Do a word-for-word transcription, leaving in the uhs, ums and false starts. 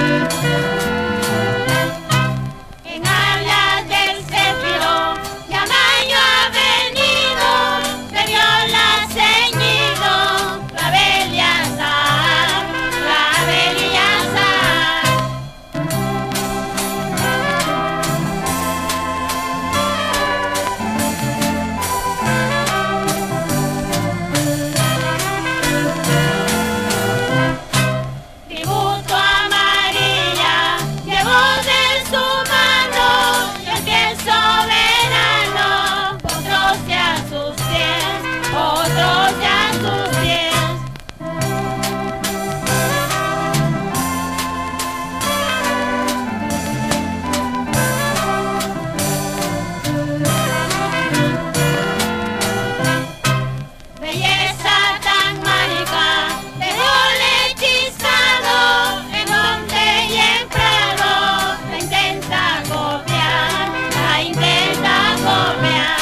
En alas del céfiro, Yamayo ha venido, de viola ceñido, clavel y azar, clavel y azar. Tributo amarilla, llevo de su mano, y el pie soberano, otros ya sus pies, otros ya sus pies. Belleza tan mágica, dejóle hechizado, en monte y en prado, la intenta copiar, la intenta copiar.